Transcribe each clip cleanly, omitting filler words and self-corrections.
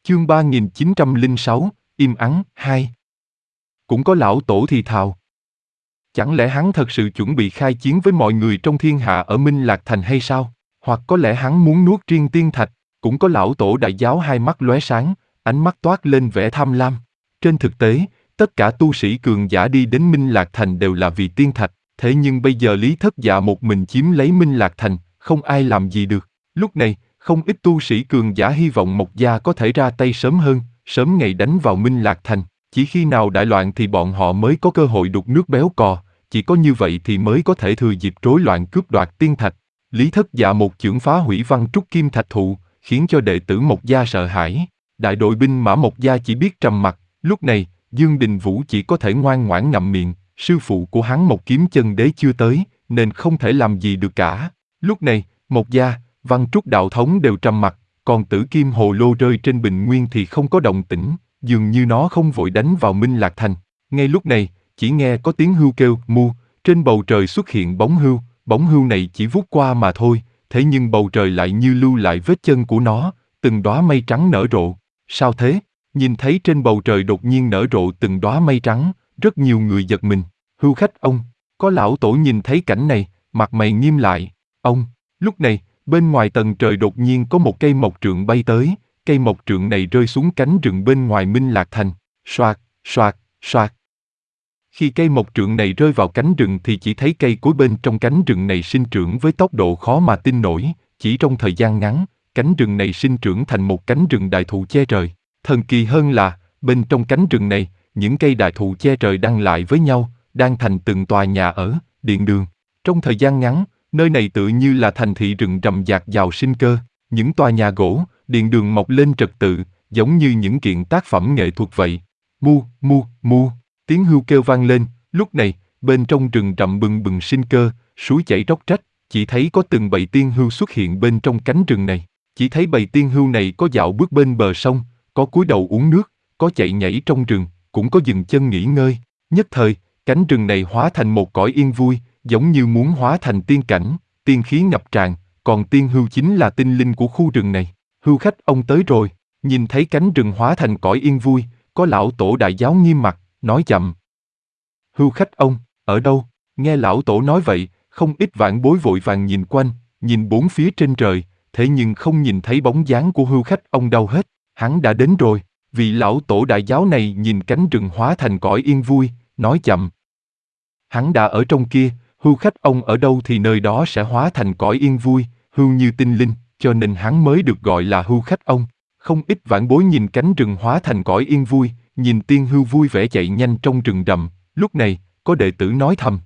Chương 3906, im ắng, 2. Cũng có lão tổ thì thào. Chẳng lẽ hắn thật sự chuẩn bị khai chiến với mọi người trong thiên hạ ở Minh Lạc Thành hay sao? Hoặc có lẽ hắn muốn nuốt riêng tiên thạch? Cũng có lão tổ đại giáo hai mắt lóe sáng, ánh mắt toát lên vẻ tham lam. Trên thực tế, tất cả tu sĩ cường giả đi đến Minh Lạc Thành đều là vì tiên thạch, thế nhưng bây giờ Lý Thất Dạ một mình chiếm lấy Minh Lạc Thành, không ai làm gì được. Lúc này, không ít tu sĩ cường giả hy vọng Mộc Gia có thể ra tay sớm hơn, sớm ngày đánh vào Minh Lạc Thành. Chỉ khi nào đại loạn thì bọn họ mới có cơ hội đục nước béo cò, chỉ có như vậy thì mới có thể thừa dịp rối loạn cướp đoạt tiên thạch. Lý Thất Dạ một chưởng phá hủy Văn Trúc Kim Thạch Thụ, khiến cho đệ tử Mộc Gia sợ hãi. Đại đội binh mã Mộc Gia chỉ biết trầm mặc. Lúc này, Dương Đình Vũ chỉ có thể ngoan ngoãn ngậm miệng. Sư phụ của hắn Mộc Kiếm Chân Đế chưa tới, nên không thể làm gì được cả. Lúc này, Mộc Gia, Văn Trúc đạo thống đều trầm mặc, còn Tử Kim Hồ Lô rơi trên bình nguyên thì không có động tĩnh, dường như nó không vội đánh vào Minh Lạc Thành. Ngay lúc này, chỉ nghe có tiếng hươu kêu mu, trên bầu trời xuất hiện bóng hươu này chỉ vút qua mà thôi, thế nhưng bầu trời lại như lưu lại vết chân của nó, từng đóa mây trắng nở rộ. Sao thế? Nhìn thấy trên bầu trời đột nhiên nở rộ từng đóa mây trắng, rất nhiều người giật mình. Hươu khách ông, có lão tổ nhìn thấy cảnh này, mặt mày nghiêm lại. Ông, lúc này, bên ngoài tầng trời đột nhiên có một cây mộc trượng bay tới, cây mộc trượng này rơi xuống cánh rừng bên ngoài Minh Lạc Thành. Soạt, soạt, soạt. Khi cây mộc trượng này rơi vào cánh rừng thì chỉ thấy cây cối bên trong cánh rừng này sinh trưởng với tốc độ khó mà tin nổi, chỉ trong thời gian ngắn, cánh rừng này sinh trưởng thành một cánh rừng đại thụ che trời. Thần kỳ hơn là, bên trong cánh rừng này, những cây đại thụ che trời đan lại với nhau, đang thành từng tòa nhà ở, điện đường. Trong thời gian ngắn, nơi này tự như là thành thị rừng rậm rạp giàu sinh cơ, những tòa nhà gỗ, điện đường mọc lên trật tự, giống như những kiện tác phẩm nghệ thuật vậy. Mu, mu, mu, tiếng hươu kêu vang lên, lúc này, bên trong rừng rậm bừng bừng sinh cơ, suối chảy róc rách, chỉ thấy có từng bầy tiên hươu xuất hiện bên trong cánh rừng này. Chỉ thấy bầy tiên hươu này có dạo bước bên bờ sông, có cúi đầu uống nước, có chạy nhảy trong rừng, cũng có dừng chân nghỉ ngơi. Nhất thời, cánh rừng này hóa thành một cõi yên vui, giống như muốn hóa thành tiên cảnh, tiên khí ngập tràn, còn tiên hươu chính là tinh linh của khu rừng này. Hươu khách ông tới rồi. Nhìn thấy cánh rừng hóa thành cõi yên vui, có lão tổ đại giáo nghiêm mặt, nói chậm. Hươu khách ông, ở đâu? Nghe lão tổ nói vậy, không ít vạn bối vội vàng nhìn quanh, nhìn bốn phía trên trời, thế nhưng không nhìn thấy bóng dáng của hươu khách ông đâu hết. Hắn đã đến rồi. Vị lão tổ đại giáo này nhìn cánh rừng hóa thành cõi yên vui, nói chậm. Hắn đã ở trong kia, hươu khách ông ở đâu thì nơi đó sẽ hóa thành cõi yên vui, hươu như tinh linh, cho nên hắn mới được gọi là hươu khách ông. Không ít vạn bối nhìn cánh rừng hóa thành cõi yên vui, nhìn tiên hươu vui vẻ chạy nhanh trong rừng rậm. Lúc này, có đệ tử nói thầm.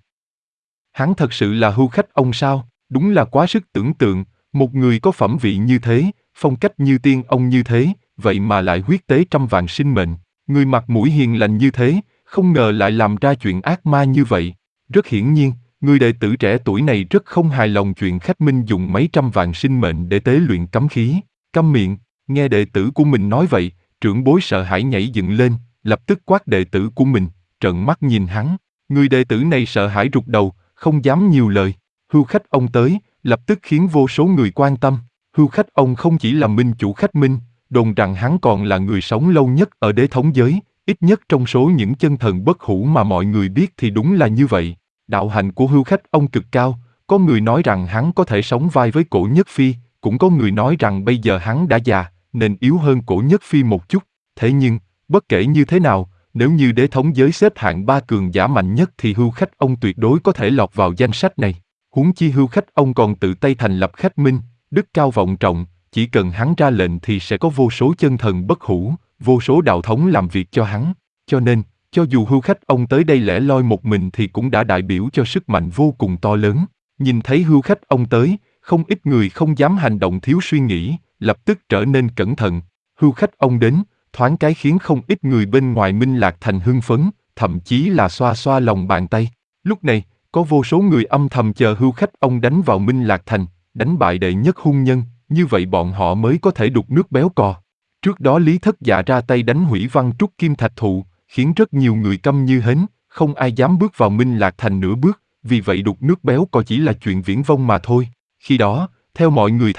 Hắn thật sự là hươu khách ông sao? Đúng là quá sức tưởng tượng, một người có phẩm vị như thế, phong cách như tiên ông như thế, vậy mà lại huyết tế trăm vạn sinh mệnh. Người mặt mũi hiền lành như thế, không ngờ lại làm ra chuyện ác ma như vậy. Rất hiển nhiên, người đệ tử trẻ tuổi này rất không hài lòng chuyện khách minh dùng mấy trăm vạn sinh mệnh để tế luyện cấm khí. Câm miệng, nghe đệ tử của mình nói vậy, trưởng bối sợ hãi nhảy dựng lên, lập tức quát đệ tử của mình, trợn mắt nhìn hắn. Người đệ tử này sợ hãi rụt đầu, không dám nhiều lời. Hươu khách ông tới, lập tức khiến vô số người quan tâm. Hươu khách ông không chỉ là minh chủ khách minh, đồn rằng hắn còn là người sống lâu nhất ở đế thống giới, ít nhất trong số những chân thần bất hủ mà mọi người biết thì đúng là như vậy. Đạo hạnh của hươu khách ông cực cao, có người nói rằng hắn có thể sống vai với Cổ Nhất Phi, cũng có người nói rằng bây giờ hắn đã già, nên yếu hơn Cổ Nhất Phi một chút. Thế nhưng, bất kể như thế nào, nếu như đế thống giới xếp hạng 3 cường giả mạnh nhất thì hươu khách ông tuyệt đối có thể lọt vào danh sách này. Huống chi hươu khách ông còn tự tay thành lập khách minh, đức cao vọng trọng, chỉ cần hắn ra lệnh thì sẽ có vô số chân thần bất hủ, vô số đạo thống làm việc cho hắn. Cho nên, cho dù hươu khách ông tới đây lẻ loi một mình thì cũng đã đại biểu cho sức mạnh vô cùng to lớn. Nhìn thấy hươu khách ông tới, không ít người không dám hành động thiếu suy nghĩ, lập tức trở nên cẩn thận. Hươu khách ông đến, thoáng cái khiến không ít người bên ngoài Minh Lạc Thành hưng phấn, thậm chí là xoa xoa lòng bàn tay. Lúc này, có vô số người âm thầm chờ hươu khách ông đánh vào Minh Lạc Thành, đánh bại đệ nhất hung nhân, như vậy bọn họ mới có thể đục nước béo cò. Trước đó Lý Thất Dạ ra tay đánh hủy Văn Trúc Kim Thạch Thụ, khiến rất nhiều người câm như hến, không ai dám bước vào Minh Lạc Thành nửa bước, vì vậy đục nước béo cò chỉ là chuyện viển vông mà thôi. Khi đó, theo mọi người thấy,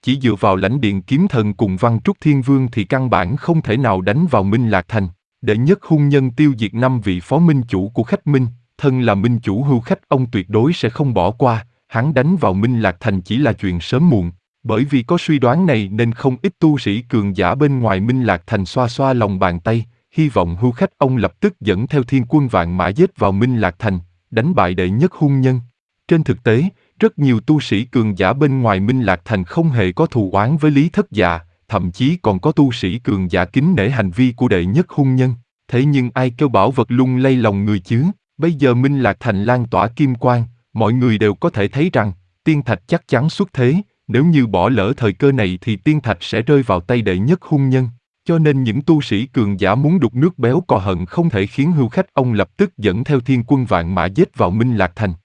Chỉ dựa vào lãnh điện kiếm thần cùng Văn Trúc Thiên Vương thì căn bản không thể nào đánh vào Minh Lạc Thành. Đệ nhất hung nhân tiêu diệt 5 vị phó minh chủ của khách Minh, thân là minh chủ hưu khách ông tuyệt đối sẽ không bỏ qua, hắn đánh vào Minh Lạc Thành chỉ là chuyện sớm muộn. Bởi vì có suy đoán này nên không ít tu sĩ cường giả bên ngoài Minh Lạc Thành xoa xoa lòng bàn tay, hy vọng hưu khách ông lập tức dẫn theo thiên quân vạn mã giết vào Minh Lạc Thành, đánh bại đệ nhất hung nhân. Trên thực tế, rất nhiều tu sĩ cường giả bên ngoài Minh Lạc Thành không hề có thù oán với Lý Thất Dạ, thậm chí còn có tu sĩ cường giả kính nể hành vi của đệ nhất hung nhân. Thế nhưng ai kêu bảo vật lung lay lòng người chứ? Bây giờ Minh Lạc Thành lan tỏa kim quang, mọi người đều có thể thấy rằng, tiên thạch chắc chắn xuất thế, nếu như bỏ lỡ thời cơ này thì tiên thạch sẽ rơi vào tay đệ nhất hung nhân. Cho nên những tu sĩ cường giả muốn đục nước béo cò hận không thể khiến hưu khách ông lập tức dẫn theo thiên quân vạn mã giết vào Minh Lạc Thành.